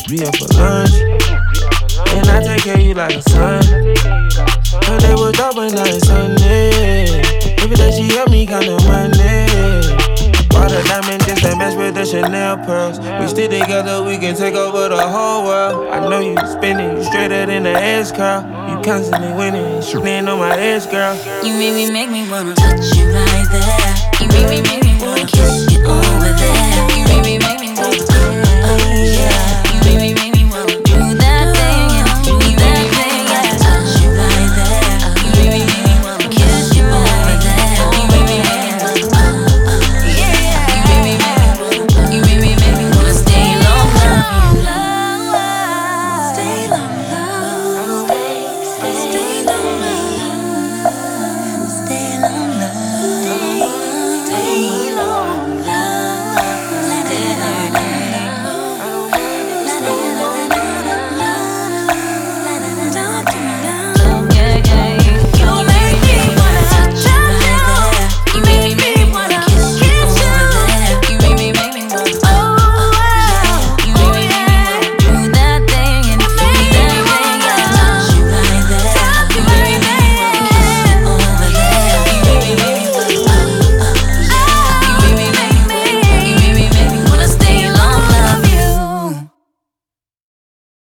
We up for lunch, and I take care of you like a son. Her day was dope and now it's Sunday. Every day she help me count the money. Bought a diamond just to match with the Chanel pearls. We stick together, we can take over the whole world. I know you spinning, you straighter than the S-curl. You constantly winning, shooting on my ass, girl. You make me wanna touch you right there. You make me wanna kiss you over there. You make me wanna